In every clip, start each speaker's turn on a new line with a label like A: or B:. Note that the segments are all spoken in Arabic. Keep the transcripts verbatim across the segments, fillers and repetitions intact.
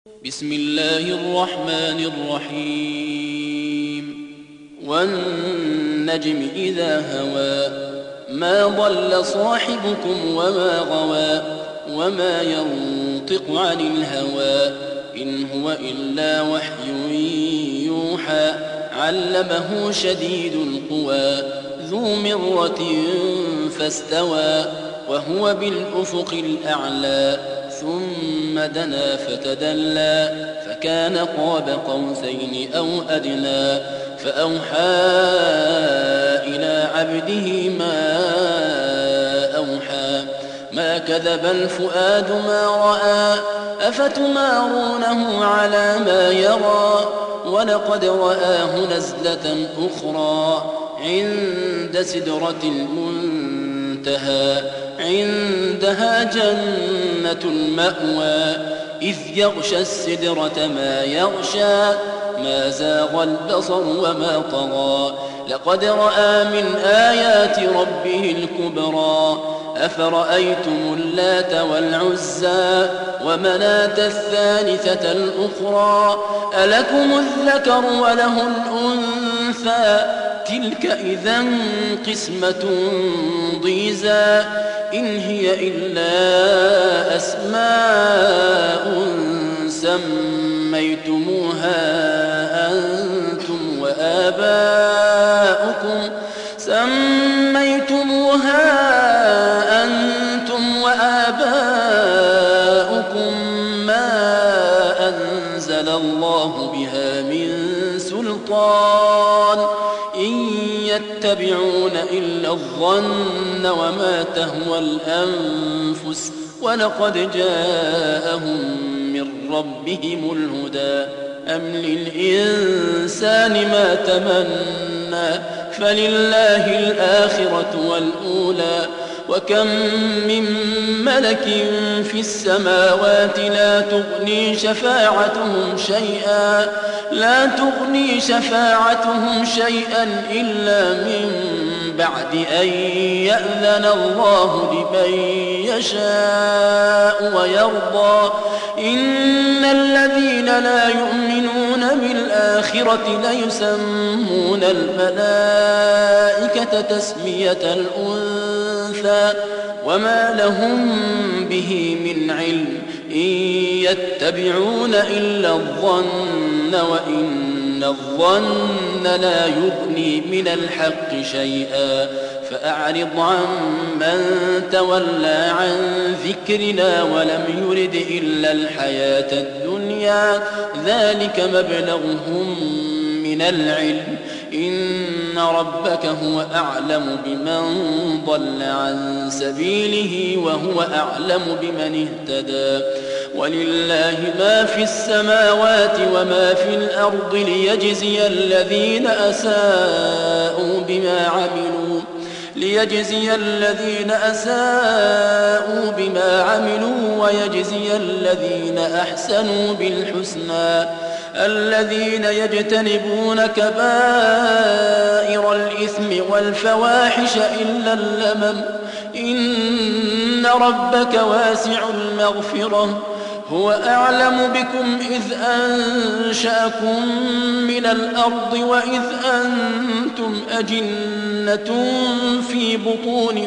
A: بسم الله الرحمن الرحيم والنجم إذا هوى ما ضل صاحبكم وما غوى وما ينطق عن الهوى إن هو إلا وحي يوحى علمه شديد القوى ذو مرة فاستوى وهو بالأفق الأعلى ثم دنا فتدلى فكان قاب قوسين أو أدنى فأوحى إلى عبده ما أوحى ما كذب الفؤاد ما رأى أفتمارونه على ما يرى ولقد رآه نزلة أخرى عند سدرة المنتهى عندها جنة المأوى إذ يغشى السدرة ما يغشى ما زاغ البصر وما طغى لقد رأى من آيات ربه الكبرى أفرأيتم اللات والعزى ومناة الثالثة الأخرى ألكم الذكر وله الأنثى تلك إذا قسمة ضيزى إن هي إلا أسماء سميتموها أنتم وآباؤكم سميتموها أنتم وآباؤكم ما أنزل الله بها من سلطان إن يتبعون إلا الظن وما تهوى الأنفس ولقد جاءهم من ربهم الهدى أم للإنسان ما تمنى فلله الآخرة والأولى وكم من ملك في السماوات لا تغني شفاعتهم شيئا لا تغني شفاعتهم شيئا إلا من بعد أن يأذن الله لمن يشاء ويرضى إن الذين لا يؤمنون بالآخرة ليسمون الملائكة تسمية الأنثى وما لهم به من علم إن يتبعون إلا الظن وإن الظن لا يغني من الحق شيئا فأعرض عن من تولى عن ذكرنا ولم يرد إلا الحياة الدنيا ذلك مبلغهم من العلم إن ربك هو أعلم بمن ضل عن سبيله وهو أعلم بمن اهتدى ولله ما في السماوات وما في الأرض ليجزي الذين أساءوا بما عملوا ليجزي الذين أساءوا بما عملوا ويجزي الذين أحسنوا بالحسنى الذين يجتنبون كبائر الإثم والفواحش إلا اللمم إن ربك واسع المغفرة هو أعلم بكم إذ أنشأكم من الأرض وإذ أنتم أجنة في بطون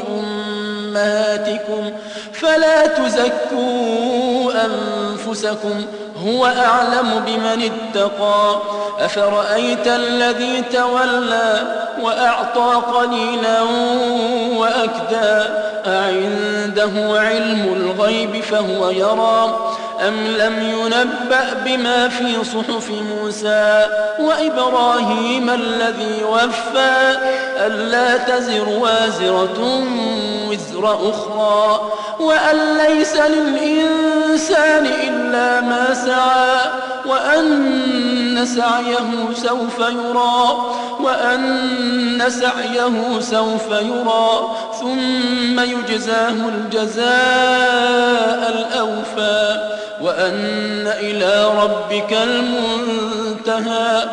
A: أمهاتكم فلا تزكوا أنفسكم هو أعلم بمن اتقى أفرأيت الذي تولى وأعطى قليلا وأكدى أعنده علم الغيب فهو يرى أم لم ينبأ بما في صحف موسى وإبراهيم الذي وفى ألا تزر وازرة وزر أخرى وأن ليس للإنسان إلا ما سعى وأن سعيه سوف يرى وأن سعيه سوف يرى ثم يجزاه الجزاء الأوفى وأن إلى ربك المنتهى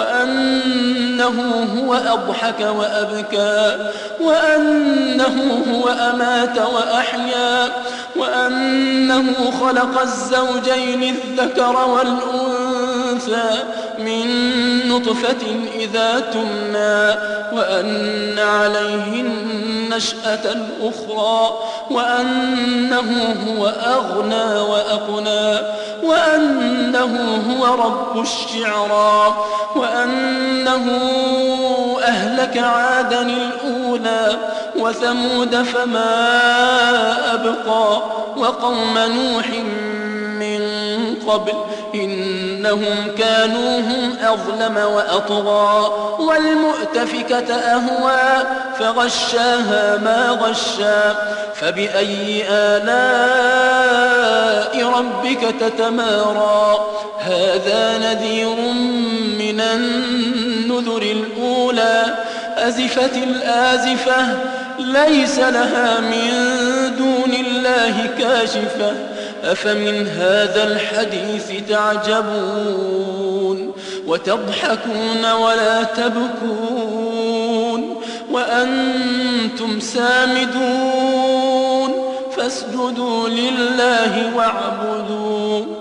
A: وأنه هو أضحك وأبكى وأنه هو أمات وأحيا وأنه خلق الزوجين الذكر والأنثى من نطفة إذا تمنى وأن عليه النشأة الأخرى وأنه هو أغنى وأقنى وأنه هو رب الشعرى وأنه أهلك عادا الأولى وثمود فما أبقى وقوم نوح من قبل إنهم كانوا هم أظلم وأطغى والمؤتفكة أهوى فغشاها ما غشى فبأي آلاء ربك تتمارى هذا نذير من النذر الأولى أزفت الآزفة ليس لها من دون الله كاشفة أفمن هذا الحديث تعجبون وتضحكون ولا تبكون وأنتم سامدون فاسجدوا لله واعبدوا